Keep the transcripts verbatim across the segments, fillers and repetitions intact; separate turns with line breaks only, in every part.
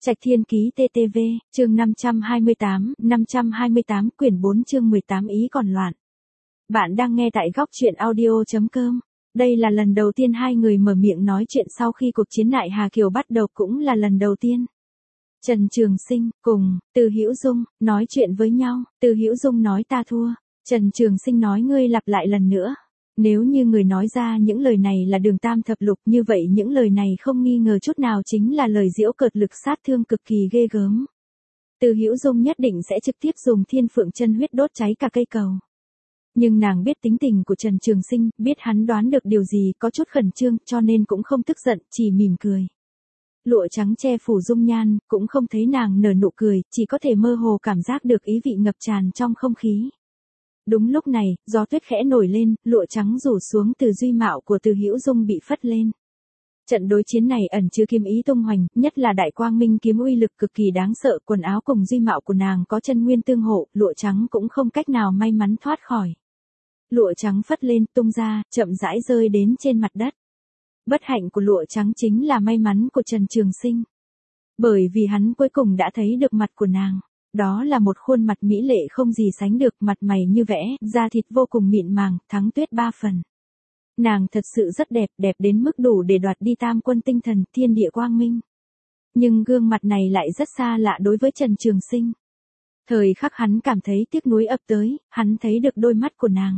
Trạch Thiên Ký tê tê vê, chương năm trăm hai mươi tám, năm trăm hai mươi tám, quyển bốn chương mười tám ý còn loạn. Bạn đang nghe tại góc truyện audio chấm com. Đây là lần đầu tiên hai người mở miệng nói chuyện sau khi cuộc chiến nại Hà Kiều bắt đầu, cũng là lần đầu tiên. Trần Trường Sinh cùng Từ Hữu Dung nói chuyện với nhau. Từ Hữu Dung nói ta thua. Trần Trường Sinh nói ngươi lặp lại lần nữa. Nếu như người nói ra những lời này là Đường Tam Thập Lục, như vậy những lời này không nghi ngờ chút nào chính là lời giễu cợt lực sát thương cực kỳ ghê gớm. Từ Hữu Dung nhất định sẽ trực tiếp dùng Thiên Phượng chân huyết đốt cháy cả cây cầu. Nhưng nàng biết tính tình của Trần Trường Sinh, biết hắn đoán được điều gì, có chút khẩn trương, cho nên cũng không tức giận, chỉ mỉm cười. Lụa trắng che phủ dung nhan, cũng không thấy nàng nở nụ cười, chỉ có thể mơ hồ cảm giác được ý vị ngập tràn trong không khí. Đúng lúc này, gió tuyết khẽ nổi lên, lụa trắng rủ xuống từ duy mạo của Từ Hữu Dung bị phất lên. Trận đối chiến này ẩn chứa kiếm ý tung hoành, nhất là đại quang minh kiếm uy lực cực kỳ đáng sợ, quần áo cùng duy mạo của nàng có chân nguyên tương hộ, lụa trắng cũng không cách nào may mắn thoát khỏi. Lụa trắng phất lên, tung ra, chậm rãi rơi đến trên mặt đất. Bất hạnh của lụa trắng chính là may mắn của Trần Trường Sinh. Bởi vì hắn cuối cùng đã thấy được mặt của nàng. Đó là một khuôn mặt mỹ lệ không gì sánh được, mặt mày như vẽ, da thịt vô cùng mịn màng, thắng tuyết ba phần. Nàng thật sự rất đẹp, đẹp đến mức đủ để đoạt đi tam quân tinh thần, thiên địa quang minh. Nhưng gương mặt này lại rất xa lạ đối với Trần Trường Sinh. Thời khắc hắn cảm thấy tiếc nuối ập tới, hắn thấy được đôi mắt của nàng.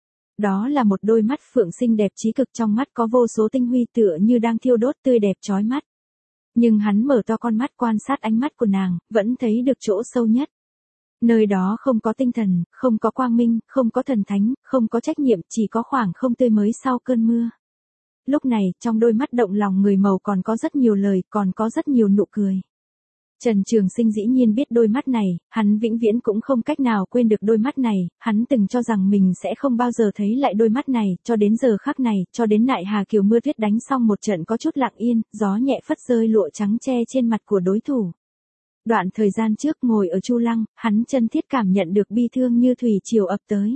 Đó là một đôi mắt phượng xinh đẹp chí cực, trong mắt có vô số tinh huy tựa như đang thiêu đốt, tươi đẹp chói mắt. Nhưng hắn mở to con mắt quan sát ánh mắt của nàng, vẫn thấy được chỗ sâu nhất. Nơi đó không có tinh thần, không có quang minh, không có thần thánh, không có trách nhiệm, chỉ có khoảng không tươi mới sau cơn mưa. Lúc này, trong đôi mắt động lòng người màu còn có rất nhiều lời, còn có rất nhiều nụ cười. Trần Trường Sinh dĩ nhiên biết đôi mắt này, hắn vĩnh viễn cũng không cách nào quên được đôi mắt này, hắn từng cho rằng mình sẽ không bao giờ thấy lại đôi mắt này, cho đến giờ khắc này, cho đến nại Hà Kiều mưa tuyết đánh xong một trận có chút lặng yên, gió nhẹ phất rơi lụa trắng che trên mặt của đối thủ. Đoạn thời gian trước ngồi ở Chu Lăng, hắn chân thiết cảm nhận được bi thương như thủy triều ập tới.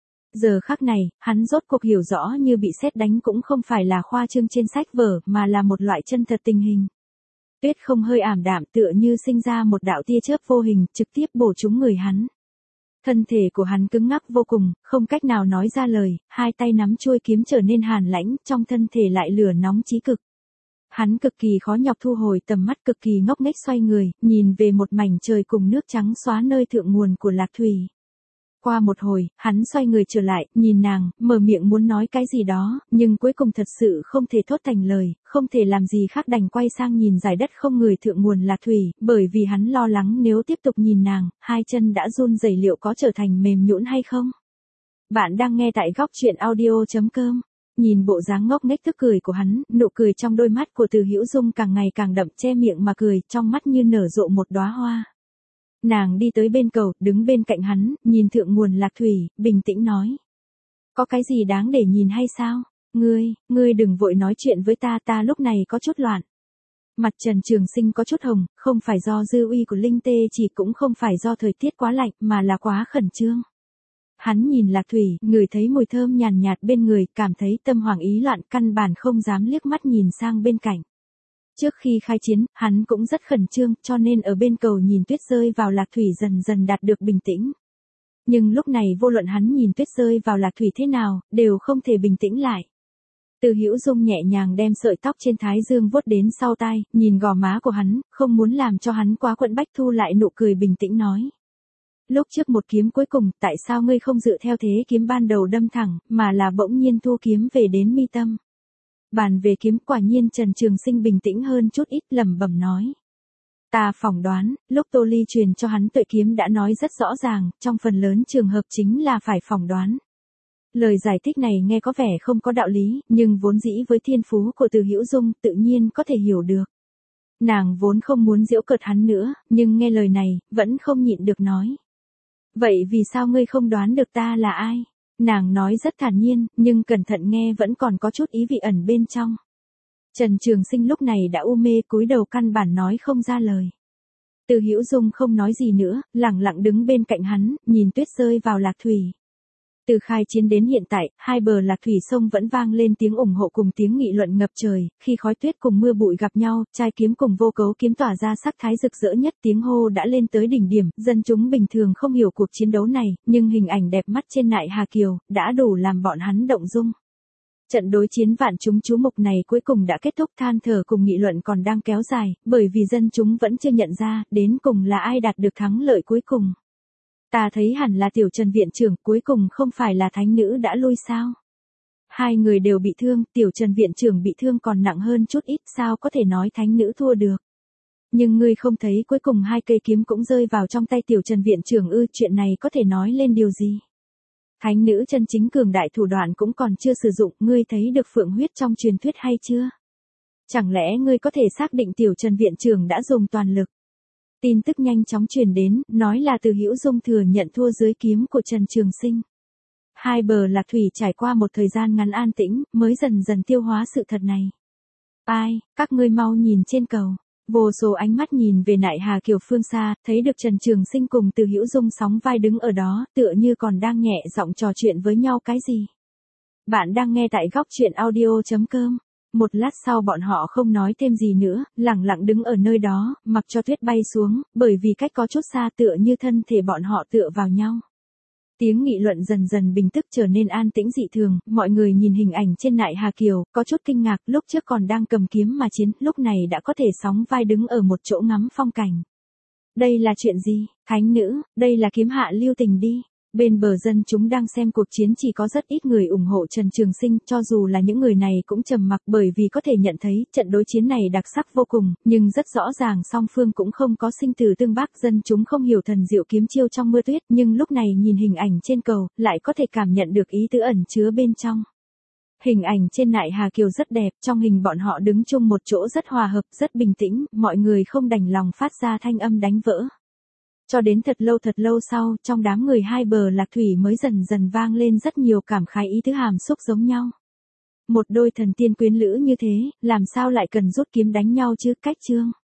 Giờ khắc này, hắn rốt cuộc hiểu rõ như bị sét đánh cũng không phải là khoa trương trên sách vở, mà là một loại chân thật tình hình. Tuyết không hơi ảm đạm tựa như sinh ra một đạo tia chớp vô hình, trực tiếp bổ trúng người hắn. Thân thể của hắn cứng ngắc vô cùng, không cách nào nói ra lời, hai tay nắm chuôi kiếm trở nên hàn lãnh, trong thân thể lại lửa nóng chí cực. Hắn cực kỳ khó nhọc thu hồi tầm mắt, cực kỳ ngốc nghếch xoay người, nhìn về một mảnh trời cùng nước trắng xóa nơi thượng nguồn của Lạc Thủy. Qua một hồi, hắn xoay người trở lại, nhìn nàng, mở miệng muốn nói cái gì đó, nhưng cuối cùng thật sự không thể thốt thành lời, không thể làm gì khác đành quay sang nhìn dải đất không người thượng nguồn Lạc Thủy, bởi vì hắn lo lắng nếu tiếp tục nhìn nàng, hai chân đã run rẩy liệu có trở thành mềm nhũn hay không. Bạn đang nghe tại góc truyện audio chấm com. Nhìn bộ dáng ngốc nghếch tức cười của hắn, nụ cười trong đôi mắt của Từ Hữu Dung càng ngày càng đậm, che miệng mà cười, trong mắt như nở rộ một đóa hoa. Nàng đi tới bên cầu, đứng bên cạnh hắn, nhìn thượng nguồn Lạc Thủy, bình tĩnh nói. Có cái gì đáng để nhìn hay sao? Ngươi, ngươi đừng vội nói chuyện với ta, ta lúc này có chút loạn. Mặt Trần Trường Sinh có chút hồng, không phải do dư uy của linh tê chỉ, cũng không phải do thời tiết quá lạnh, mà là quá khẩn trương. Hắn nhìn Lạc Thủy, ngửi thấy mùi thơm nhàn nhạt bên người, cảm thấy tâm hoàng ý loạn, căn bản không dám liếc mắt nhìn sang bên cạnh. Trước khi khai chiến, hắn cũng rất khẩn trương, cho nên ở bên cầu nhìn tuyết rơi vào Lạc Thủy dần dần đạt được bình tĩnh. Nhưng lúc này vô luận hắn nhìn tuyết rơi vào Lạc Thủy thế nào, đều không thể bình tĩnh lại. Từ Hữu Dung nhẹ nhàng đem sợi tóc trên thái dương vuốt đến sau tai, nhìn gò má của hắn, không muốn làm cho hắn quá quẫn bách, thu lại nụ cười bình tĩnh nói. Lúc trước một kiếm cuối cùng, tại sao ngươi không dựa theo thế kiếm ban đầu đâm thẳng, mà là bỗng nhiên thu kiếm về đến mi tâm? Bàn về kiếm, quả nhiên Trần Trường Sinh bình tĩnh hơn chút ít, lẩm bẩm nói. Ta phỏng đoán, lúc Tô Ly truyền cho hắn tuệ kiếm đã nói rất rõ ràng, trong phần lớn trường hợp chính là phải phỏng đoán. Lời giải thích này nghe có vẻ không có đạo lý, nhưng vốn dĩ với thiên phú của Từ Hữu Dung tự nhiên có thể hiểu được. Nàng vốn không muốn giễu cợt hắn nữa, nhưng nghe lời này, vẫn không nhịn được nói. Vậy vì sao ngươi không đoán được ta là ai? Nàng nói rất thản nhiên, nhưng cẩn thận nghe vẫn còn có chút ý vị ẩn bên trong. Trần Trường Sinh lúc này đã u mê, cúi đầu căn bản nói không ra lời. Từ Hữu Dung không nói gì nữa, lặng lặng đứng bên cạnh hắn, nhìn tuyết rơi vào Lạc Thủy. Từ khai chiến đến hiện tại, hai bờ lạc thủy sông vẫn vang lên tiếng ủng hộ cùng tiếng nghị luận ngập trời, khi khói tuyết cùng mưa bụi gặp nhau, trai kiếm cùng vô cấu kiếm tỏa ra sắc thái rực rỡ nhất, tiếng hô đã lên tới đỉnh điểm, dân chúng bình thường không hiểu cuộc chiến đấu này, nhưng hình ảnh đẹp mắt trên nại Hà Kiều, đã đủ làm bọn hắn động dung. Trận đối chiến vạn chúng chú mục này cuối cùng đã kết thúc, than thở cùng nghị luận còn đang kéo dài, bởi vì dân chúng vẫn chưa nhận ra, đến cùng là ai đạt được thắng lợi cuối cùng. Ta thấy hẳn là Tiểu Trần viện trưởng, cuối cùng không phải là thánh nữ đã lui sao? Hai người đều bị thương, Tiểu Trần viện trưởng bị thương còn nặng hơn chút ít, sao có thể nói thánh nữ thua được? Nhưng ngươi không thấy cuối cùng hai cây kiếm cũng rơi vào trong tay Tiểu Trần viện trưởng ư? Chuyện này có thể nói lên điều gì? Thánh nữ chân chính cường đại thủ đoạn cũng còn chưa sử dụng, ngươi thấy được phượng huyết trong truyền thuyết hay chưa? Chẳng lẽ ngươi có thể xác định Tiểu Trần viện trưởng đã dùng toàn lực? Tin tức nhanh chóng truyền đến, nói là Từ Hữu Dung thừa nhận thua dưới kiếm của Trần Trường Sinh. Hai bờ lạc thủy trải qua một thời gian ngắn an tĩnh, mới dần dần tiêu hóa sự thật này. Ai, các ngươi mau nhìn trên cầu. Vô số ánh mắt nhìn về nại Hà Kiều phương xa, thấy được Trần Trường Sinh cùng Từ Hữu Dung sóng vai đứng ở đó, tựa như còn đang nhẹ giọng trò chuyện với nhau cái gì. Bạn đang nghe tại góc truyện audio chấm com. Một lát sau bọn họ không nói thêm gì nữa, lặng lặng đứng ở nơi đó, mặc cho tuyết bay xuống, bởi vì cách có chút xa tựa như thân thể bọn họ tựa vào nhau. Tiếng nghị luận dần dần bình tức trở nên an tĩnh dị thường, mọi người nhìn hình ảnh trên nại Hà Kiều, có chút kinh ngạc, lúc trước còn đang cầm kiếm mà chiến, lúc này đã có thể sóng vai đứng ở một chỗ ngắm phong cảnh. Đây là chuyện gì, thánh nữ, đây là kiếm hạ lưu tình đi. Bên bờ dân chúng đang xem cuộc chiến chỉ có rất ít người ủng hộ Trần Trường Sinh, cho dù là những người này cũng trầm mặc bởi vì có thể nhận thấy trận đối chiến này đặc sắc vô cùng, nhưng rất rõ ràng song phương cũng không có sinh tử tương bác, dân chúng không hiểu thần diệu kiếm chiêu trong mưa tuyết, nhưng lúc này nhìn hình ảnh trên cầu, lại có thể cảm nhận được ý tứ ẩn chứa bên trong. Hình ảnh trên nại Hà Kiều rất đẹp, trong hình bọn họ đứng chung một chỗ rất hòa hợp, rất bình tĩnh, mọi người không đành lòng phát ra thanh âm đánh vỡ. Cho đến thật lâu thật lâu sau, trong đám người hai bờ lạc thủy mới dần dần vang lên rất nhiều cảm khái ý tứ hàm xúc giống nhau. Một đôi thần tiên quyến lữ như thế, làm sao lại cần rút kiếm đánh nhau chứ, cách chương.